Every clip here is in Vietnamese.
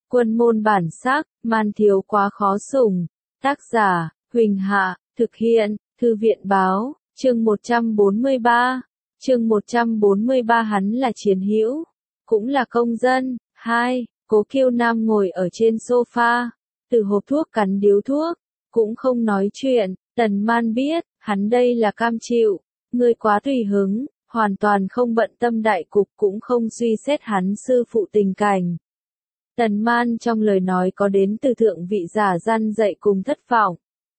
Quân môn bản sắc, man thiếu quá khó sủng. Tác giả, Huỳnh Hạ, thực hiện, Thư viện báo, chương 143. Chương 143 hắn là chiến hữu, cũng là công dân. 2. Cố Kiêu Nam ngồi ở trên sofa, từ hộp thuốc cắn điếu thuốc, cũng không nói chuyện. Tần Man biết, hắn đây là cam chịu, người quá tùy hứng, hoàn toàn không bận tâm đại cục cũng không suy xét hắn sư phụ tình cảnh. Tần Man trong lời nói có đến từ thượng vị giả răn dạy cùng thất vọng.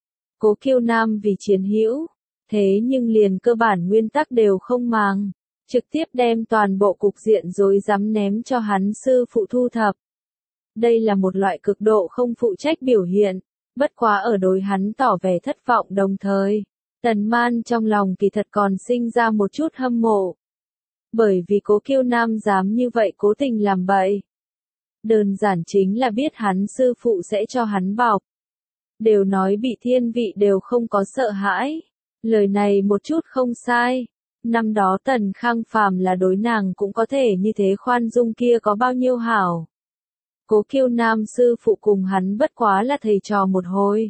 Cố Kiêu Nam vì chiến hữu, thế nhưng liền cơ bản nguyên tắc đều không màng, trực tiếp đem toàn bộ cục diện rối rắm ném cho hắn sư phụ thu thập. Đây là một loại cực độ không phụ trách biểu hiện, bất quá ở đối hắn tỏ vẻ thất vọng đồng thời, Tần Man trong lòng kỳ thật còn sinh ra một chút hâm mộ. Bởi vì Cố Kiêu Nam dám như vậy cố tình làm bậy. Đơn giản chính là biết hắn sư phụ sẽ cho hắn bọc. Đều nói bị thiên vị đều không có sợ hãi. Lời này một chút không sai. Năm đó Tần Khang phàm là đối nàng cũng có thể như thế khoan dung kia có bao nhiêu hảo. Cố Kiêu Nam sư phụ cùng hắn bất quá là thầy trò một hồi.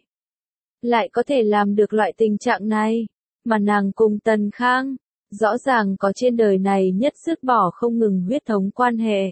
Lại có thể làm được loại tình trạng này. Mà nàng cùng Tần Khang, rõ ràng có trên đời này nhất dứt bỏ không ngừng huyết thống quan hệ.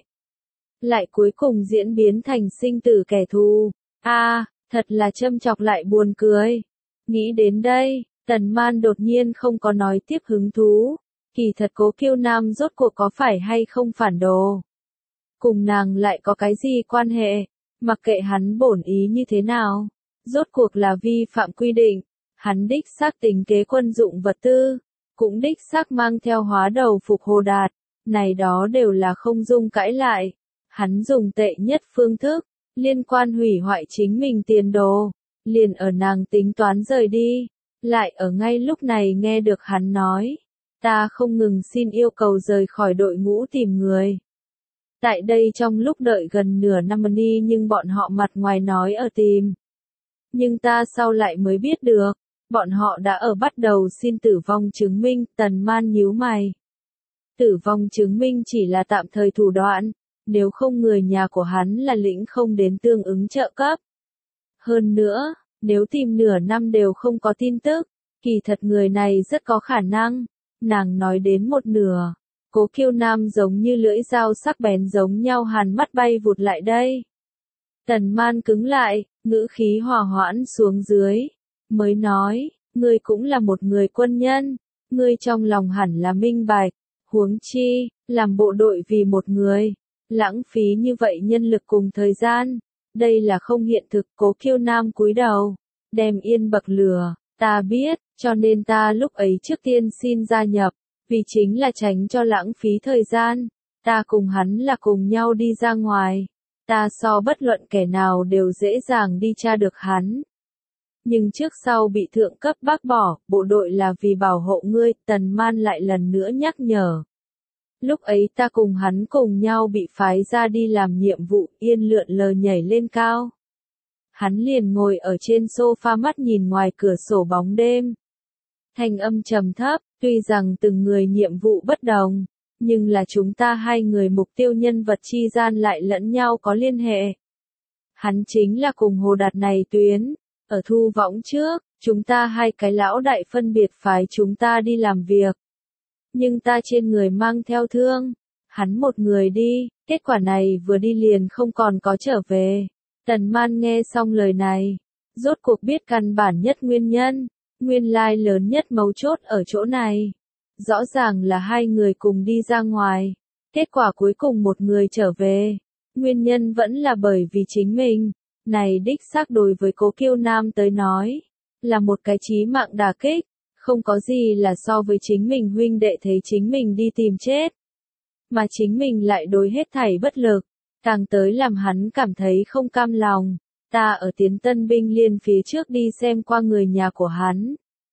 Lại cuối cùng diễn biến thành sinh tử kẻ thù. Thật là châm chọc lại buồn cười. Nghĩ đến đây, Tần Man đột nhiên không có nói tiếp hứng thú. Kỳ thật Cố Kiêu Nam rốt cuộc có phải hay không phản đồ. Cùng nàng lại có cái gì quan hệ, mặc kệ hắn bổn ý như thế nào. Rốt cuộc là vi phạm quy định, hắn đích xác tính kế quân dụng vật tư, cũng đích xác mang theo hóa đầu phục Hồ Đạt, này đó đều là không dung cãi lại. Hắn dùng tệ nhất phương thức, liên quan hủy hoại chính mình tiền đồ, liền ở nàng tính toán rời đi, lại ở ngay lúc này nghe được hắn nói, ta không ngừng xin yêu cầu rời khỏi đội ngũ tìm người. Tại đây trong lúc đợi gần nửa năm đi nhưng bọn họ mặt ngoài nói ở tìm. Nhưng ta sau lại mới biết được, bọn họ đã ở bắt đầu xin tử vong chứng minh. Tần Man nhíu mày. Tử vong chứng minh chỉ là tạm thời thủ đoạn, nếu không người nhà của hắn là lĩnh không đến tương ứng trợ cấp. Hơn nữa, nếu tìm nửa năm đều không có tin tức, kỳ thật người này rất có khả năng. Nàng nói đến một nửa, Cố Kiêu Nam giống như lưỡi dao sắc bén giống nhau hàn mắt bay vụt lại đây. Tần Man cứng lại, ngữ khí hòa hoãn xuống dưới, mới nói, ngươi cũng là một người quân nhân, ngươi trong lòng hẳn là minh bạch, huống chi, làm bộ đội vì một người, lãng phí như vậy nhân lực cùng thời gian, đây là không hiện thực. Cố Kiêu Nam cúi đầu, đem yên bậc lửa, ta biết, cho nên ta lúc ấy trước tiên xin gia nhập, vì chính là tránh cho lãng phí thời gian, ta cùng hắn là cùng nhau đi ra ngoài. Ta so bất luận kẻ nào đều dễ dàng đi tra được hắn. Nhưng trước sau bị thượng cấp bác bỏ, bộ đội là vì bảo hộ ngươi. Tần Man lại lần nữa nhắc nhở. Lúc ấy ta cùng hắn cùng nhau bị phái ra đi làm nhiệm vụ, yên lượn lờ nhảy lên cao. Hắn liền ngồi ở trên sofa mắt nhìn ngoài cửa sổ bóng đêm. Thanh âm trầm thấp, tuy rằng từng người nhiệm vụ bất đồng, nhưng là chúng ta hai người mục tiêu nhân vật chi gian lại lẫn nhau có liên hệ. Hắn chính là cùng Hồ Đạt này tuyến, ở thu võng trước, chúng ta hai cái lão đại phân biệt phái chúng ta đi làm việc. Nhưng ta trên người mang theo thương, hắn một người đi, kết quả này vừa đi liền không còn có trở về. Tần Man nghe xong lời này, rốt cuộc biết căn bản nhất nguyên nhân, nguyên lai lớn nhất mấu chốt ở chỗ này. Rõ ràng là hai người cùng đi ra ngoài, kết quả cuối cùng một người trở về. Nguyên nhân vẫn là bởi vì chính mình, này đích xác đối với Cố Kiêu Nam tới nói, là một cái chí mạng đả kích, không có gì là so với chính mình huynh đệ thấy chính mình đi tìm chết. Mà chính mình lại đối hết thảy bất lực, càng tới làm hắn cảm thấy không cam lòng. Ta ở tiến tân binh liên phía trước đi xem qua người nhà của hắn.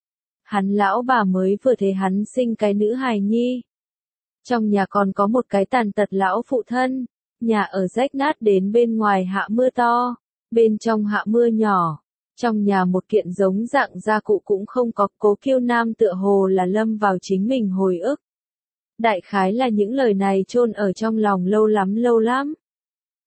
Hắn lão bà mới vừa thấy hắn sinh cái nữ hài nhi. Trong nhà còn có một cái tàn tật lão phụ thân, nhà ở rách nát đến bên ngoài hạ mưa to, bên trong hạ mưa nhỏ. Trong nhà một kiện giống dạng gia cụ cũng không có. Cố Kiêu Nam tựa hồ là lâm vào chính mình hồi ức. Đại khái là những lời này chôn ở trong lòng lâu lắm.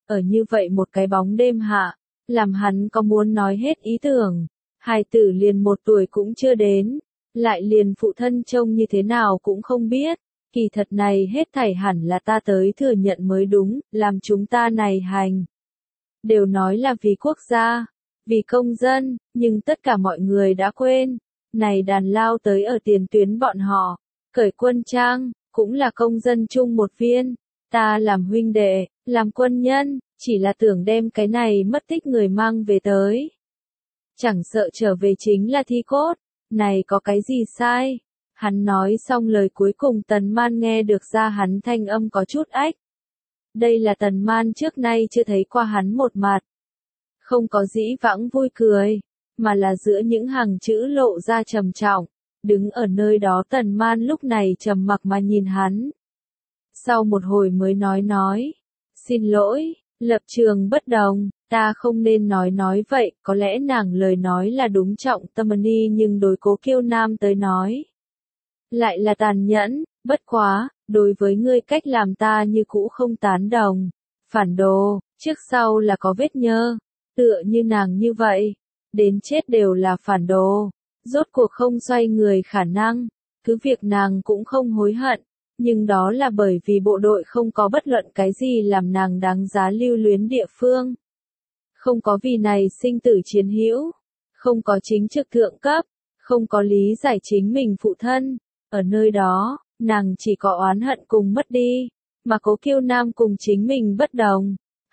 ở như vậy một cái bóng đêm hạ, làm hắn có muốn nói hết ý tưởng. Hài tử liền 1 tuổi cũng chưa đến, lại liền phụ thân trông như thế nào cũng không biết. Kỳ thật này hết thảy hẳn là ta tới thừa nhận mới đúng, làm chúng ta này hành. Đều nói là vì quốc gia, vì công dân, nhưng tất cả mọi người đã quên. Này đàn lao tới ở tiền tuyến bọn họ, cởi quân trang, cũng là công dân chung một viên. Ta làm huynh đệ, làm quân nhân, chỉ là tưởng đem cái này mất tích người mang về tới. Chẳng sợ trở về chính là thi cốt, này có cái gì sai? Hắn nói xong lời cuối cùng Tần Man nghe được ra hắn thanh âm có chút ách. Đây là Tần Man trước nay chưa thấy qua hắn một mặt. Không có dĩ vãng vui cười, mà là giữa những hàng chữ lộ ra trầm trọng. Đứng ở nơi đó Tần Man lúc này trầm mặc mà nhìn hắn. Sau một hồi mới nói. Xin lỗi, lập trường bất đồng, ta không nên nói vậy, có lẽ nàng lời nói là đúng trọng tâm nhưng đối Cố Kiêu Nam tới nói. Lại là tàn nhẫn, bất quá, đối với ngươi cách làm ta như cũ không tán đồng. Phản đồ, trước sau là có vết nhơ, tựa như nàng như vậy, đến chết đều là phản đồ, rốt cuộc không xoay người khả năng, cứ việc nàng cũng không hối hận, nhưng đó là bởi vì bộ đội không có bất luận cái gì làm nàng đáng giá lưu luyến địa phương. Không có vì này sinh tử chiến hữu, không có chính trực thượng cấp, không có lý giải chính mình phụ thân. Ở nơi đó, nàng chỉ có oán hận cùng mất đi, mà Cố Kiêu Nam cùng chính mình bất đồng.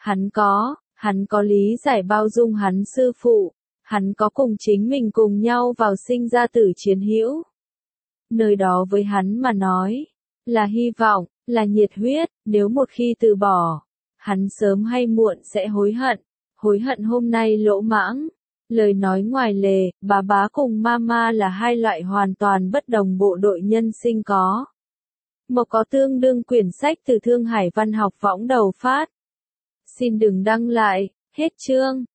Hắn có lý giải bao dung hắn sư phụ, hắn có cùng chính mình cùng nhau vào sinh ra tử chiến hữu. Nơi đó với hắn mà nói, là hy vọng, là nhiệt huyết, nếu một khi từ bỏ, hắn sớm hay muộn sẽ hối hận hôm nay lỗ mãng. Lời nói ngoài lề, bá cùng mama là hai loại hoàn toàn bất đồng bộ đội nhân sinh có. Một có tương đương quyển sách từ Thương Hải Văn học võng đầu phát. Xin đừng đăng lại, hết chương.